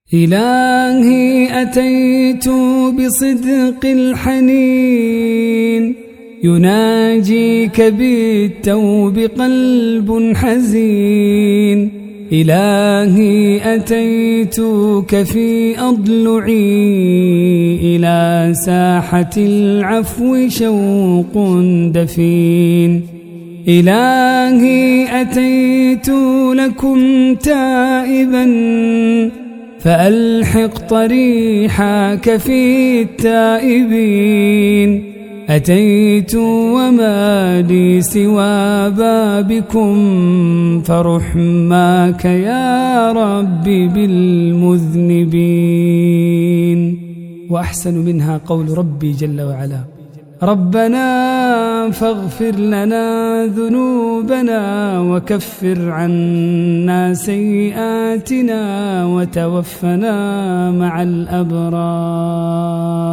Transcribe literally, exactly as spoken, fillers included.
إلهي أتيت بصدق الحنين يناجيك بالتوب قلب حزين. إلهي أتيتك في أضلعي إلى ساحة العفو شوق دفين. إلهي أتيت لكم تائبا فألحق طريحك في التائبين. أتيت وما لي سوى بابكم فرحماك يا ربي بالمذنبين. وأحسن منها قول ربي جل وعلا: ربنا فاغفر لنا ذنوبنا وكفر عنا سيئاتنا وتوفنا مع الأبرار.